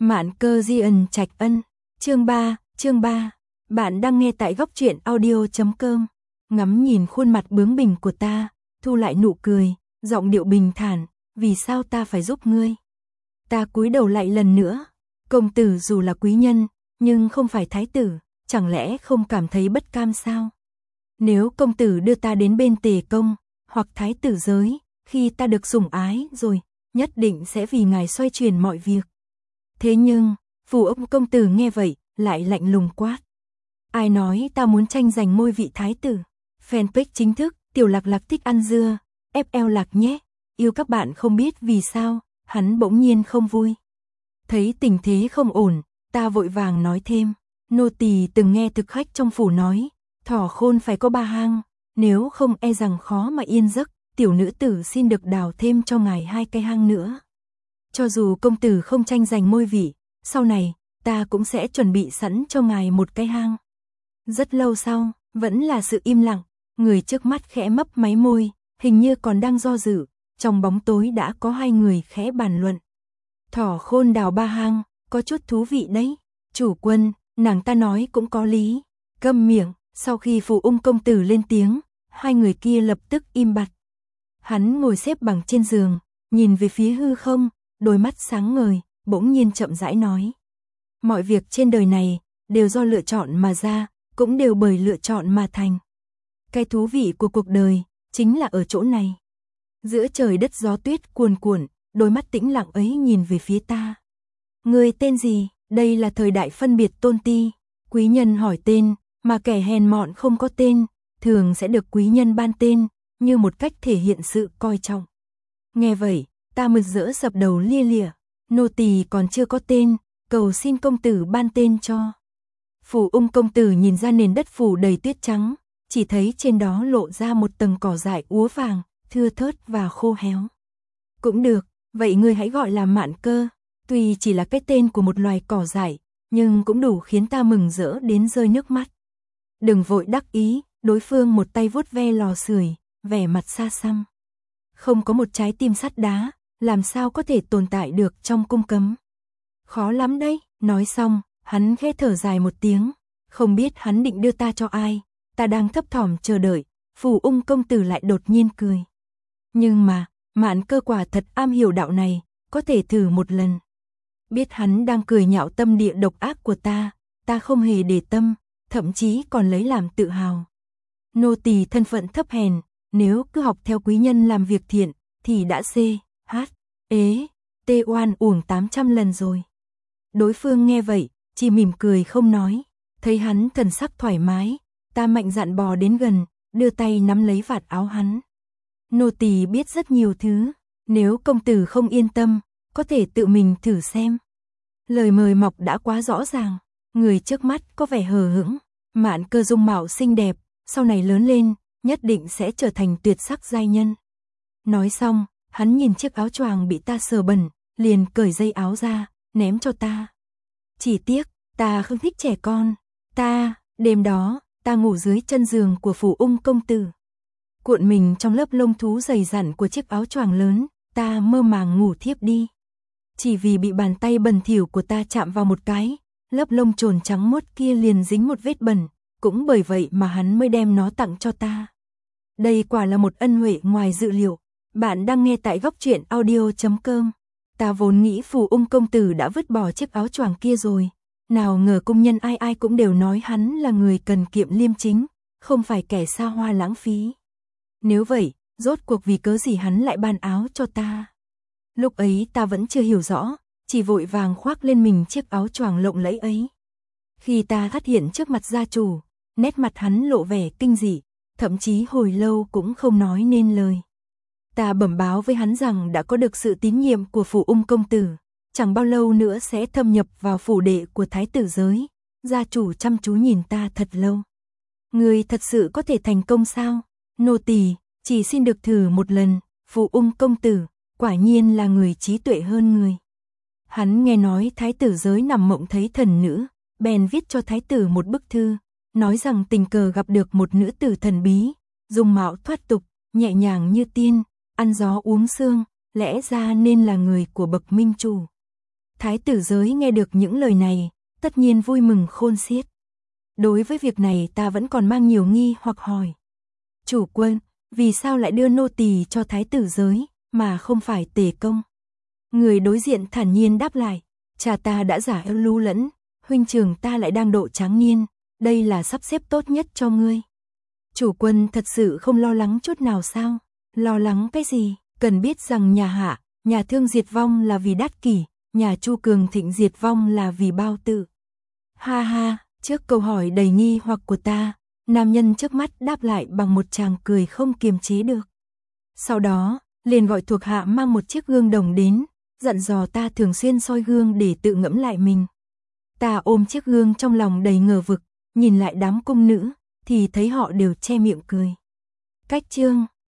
Mạn Cơ Di Ẩn Trạch Ân, chương 3. Bạn đang nghe tại góc truyện audio.com. Ngắm nhìn khuôn mặt bướng bỉnh của ta, thu lại nụ cười, giọng điệu bình thản, vì sao ta phải giúp ngươi? Ta cúi đầu lại lần nữa, công tử dù là quý nhân, nhưng không phải thái tử, chẳng lẽ không cảm thấy bất cam sao? Nếu công tử đưa ta đến bên Tề công, hoặc thái tử giới, khi ta được sủng ái rồi, nhất định sẽ vì ngài xoay chuyển mọi việc. Thế nhưng, Phù Ông công tử nghe vậy, lại lạnh lùng quát. Ai nói ta muốn tranh giành ngôi vị thái tử? Fanpage chính thức, Tiểu Lạc Lạc thích ăn dưa, FL Lạc nhé. Yêu các bạn không biết vì sao, hắn bỗng nhiên không vui. Thấy tình thế không ổn, ta vội vàng nói thêm. Nô tỳ từng nghe thực khách trong phủ nói, thỏ khôn phải có 3 hang, nếu không e rằng khó mà yên giấc. Tiểu nữ tử xin được đào thêm cho ngài 2 cái hang nữa. Cho dù công tử không tranh giành ngôi vị, sau này, ta cũng sẽ chuẩn bị sẵn cho ngài một cái hang. Rất lâu sau, vẫn là sự im lặng, người trước mắt khẽ mấp máy môi, hình như còn đang do dự, trong bóng tối đã có 2 người khẽ bàn luận. Thỏ khôn đào 3 hang, có chút thú vị đấy. Chủ quân, nàng ta nói cũng có lý. Câm miệng, sau khi Phù Ung công tử lên tiếng, 2 người kia lập tức im bặt. Hắn ngồi xếp bằng trên giường, nhìn về phía hư không, đôi mắt sáng ngời, bỗng nhiên chậm rãi nói. Mọi việc trên đời này, đều do lựa chọn mà ra, cũng đều bởi lựa chọn mà thành. Cái thú vị của cuộc đời, chính là ở chỗ này. Giữa trời đất gió tuyết cuồn cuộn, đôi mắt tĩnh lặng ấy nhìn về phía ta. Người tên gì? Đây là thời đại phân biệt tôn ti. Quý nhân hỏi tên, mà kẻ hèn mọn không có tên, thường sẽ được quý nhân ban tên, như một cách thể hiện sự coi trọng. Nghe vậy, ta mừng rỡ dập đầu lia lịa, nô tỳ còn chưa có tên, cầu xin công tử ban tên cho. Phù Ung công tử nhìn ra nền đất phủ đầy tuyết trắng, chỉ thấy trên đó lộ ra một tầng cỏ dại úa vàng, thưa thớt và khô héo. Cũng được, vậy ngươi hãy gọi là Mạn Cơ, tuy chỉ là cái tên của một loài cỏ dại, nhưng cũng đủ khiến ta mừng rỡ đến rơi nước mắt. Đừng vội đắc ý, đối phương một tay vuốt ve lò sưởi, vẻ mặt xa xăm. Không có một trái tim sắt đá, làm sao có thể tồn tại được trong cung cấm. Khó lắm đấy, nói xong, hắn khẽ thở dài một tiếng, không biết hắn định đưa ta cho ai, ta đang thấp thỏm chờ đợi, Phù Ung công tử lại đột nhiên cười. Nhưng mà, Mạn Cơ quả thật am hiểu đạo này, có thể thử một lần. Biết hắn đang cười nhạo tâm địa độc ác của ta không hề để tâm, thậm chí còn lấy làm tự hào. Nô tỳ thân phận thấp hèn, nếu cứ học theo quý nhân làm việc thiện, thì đã oan uổng 800 lần rồi. Đối phương nghe vậy, chỉ mỉm cười không nói, thấy hắn thần sắc thoải mái, ta mạnh dạn bò đến gần, đưa tay nắm lấy vạt áo hắn. Nô tỳ biết rất nhiều thứ, nếu công tử không yên tâm, có thể tự mình thử xem. Lời mời mọc đã quá rõ ràng, người trước mắt có vẻ hờ hững, Mạn Cơ dung mạo xinh đẹp, sau này lớn lên, nhất định sẽ trở thành tuyệt sắc giai nhân. Nói xong, hắn nhìn chiếc áo choàng bị ta sờ bẩn, liền cởi dây áo ra, ném cho ta. Chỉ tiếc, ta không thích trẻ con. Đêm đó, ta ngủ dưới chân giường của Phù Ung công tử. Cuộn mình trong lớp lông thú dày dặn của chiếc áo choàng lớn, ta mơ màng ngủ thiếp đi. Chỉ vì bị bàn tay bẩn thỉu của ta chạm vào một cái, lớp lông trồn trắng muốt kia liền dính một vết bẩn, cũng bởi vậy mà hắn mới đem nó tặng cho ta. Đây quả là một ân huệ ngoài dự liệu. Bạn đang nghe tại góc truyện audio.com. Ta vốn nghĩ Phù Ung công tử đã vứt bỏ chiếc áo choàng kia rồi. Nào ngờ công nhân ai ai cũng đều nói hắn là người cần kiệm liêm chính, không phải kẻ xa hoa lãng phí. Nếu vậy, rốt cuộc vì cớ gì hắn lại ban áo cho ta? Lúc ấy ta vẫn chưa hiểu rõ, chỉ vội vàng khoác lên mình chiếc áo choàng lộng lẫy ấy. Khi ta phát hiện trước mặt gia chủ, nét mặt hắn lộ vẻ kinh dị, thậm chí hồi lâu cũng không nói nên lời. Ta bẩm báo với hắn rằng đã có được sự tín nhiệm của Phù Ung công tử, chẳng bao lâu nữa sẽ thâm nhập vào phủ đệ của thái tử giới. Gia chủ chăm chú nhìn ta thật lâu. Người thật sự có thể thành công sao? Nô tỳ chỉ xin được thử một lần. Phù Ung công tử quả nhiên là người trí tuệ hơn người. Hắn nghe nói thái tử giới nằm mộng thấy thần nữ, bèn viết cho thái tử một bức thư, nói rằng tình cờ gặp được một nữ tử thần bí, dung mạo thoát tục, nhẹ nhàng như tiên, ăn gió uống sương, lẽ ra nên là người của bậc minh chủ. Thái tử giới nghe được những lời này, tất nhiên vui mừng khôn xiết. Đối với việc này ta vẫn còn mang nhiều nghi hoặc hỏi. Chủ quân, vì sao lại đưa nô tỳ cho thái tử giới, mà không phải Tề công? Người đối diện thản nhiên đáp lại, cha ta đã giả lưu lẫn, huynh trưởng ta lại đang độ tráng niên, đây là sắp xếp tốt nhất cho ngươi. Chủ quân thật sự không lo lắng chút nào sao? Lo lắng cái gì? Cần biết rằng nhà Hạ, nhà Thương diệt vong là vì Đát Kỷ, nhà Chu Cường Thịnh diệt vong là vì Bao Tự. Ha ha, trước câu hỏi đầy nghi hoặc của ta, nam nhân trước mắt đáp lại bằng một tràng cười không kiềm chế được. Sau đó, liền gọi thuộc hạ mang một chiếc gương đồng đến, dặn dò ta thường xuyên soi gương để tự ngẫm lại mình. Ta ôm chiếc gương trong lòng đầy ngờ vực, nhìn lại đám cung nữ, thì thấy họ đều che miệng cười. Cách chương